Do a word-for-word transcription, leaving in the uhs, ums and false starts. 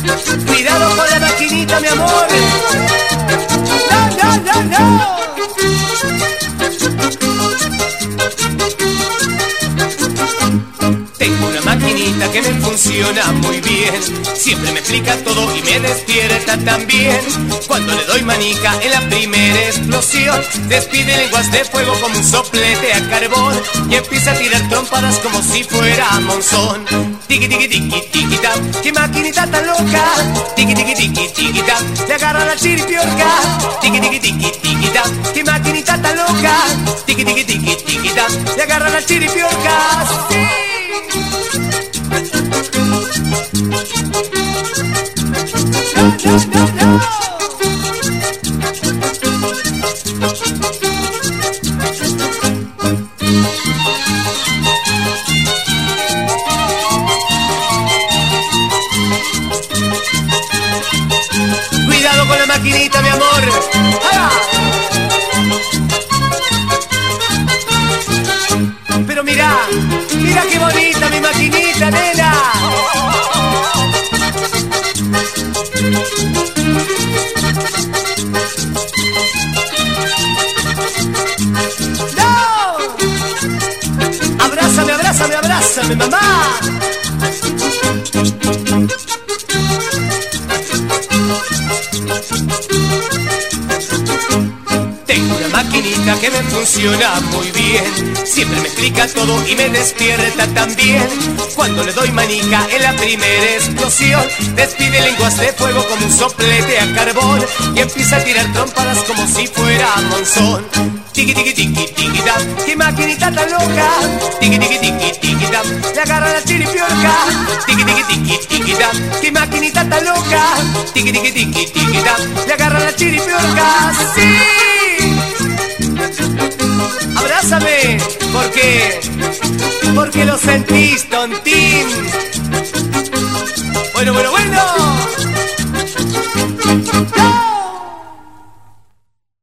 Cuidado con la maquinita, mi amor. No, no, no, no. Tengo una maquinita que me funciona muy bien. Siempre me explica todo y me despierta también. Cuando le doy manica en la primera explosión, despide lenguas de fuego como un soplete a carbón y empieza a tirar trompadas como si fuera monzón. Tiki tiki tiki tiki tap, qué maquinita tan loca. Tiki tiki tiki tiki tap, le agarra la chiripiorca. Tiki tiki tiki tiki tap, qué maquinita tan loca. Tiki tiki tiki tiki tap, le agarra la chiripiorca. Sí. No, no, no, no. Cuidado con la maquinita, mi amor. ¡Ah! Pero mira, mira qué bonita mi maquinita, nena. ¡No! Abrázame, abrázame, abrázame, mamá. Tengo una maquinita que me funciona muy bien. Siempre me explica todo y me despierta también. Cuando le doy manica en la primera explosión, despide lenguas de fuego como un soplete a carbón y empieza a tirar trompadas como si fuera monzón. Tiki tiki tiki tiki tap, qué maquinita tan loca. Tiki tiki tiki tiki tap, le agarra la chiripiorca. Tiki tiki tiki tiki tap, qué maquinita tan loca. Tiki tiki tiki tiki tap, le agarra la chiripiorca. Sí. Abrázame, porque, porque lo sentís, tontín. Bueno, bueno, bueno.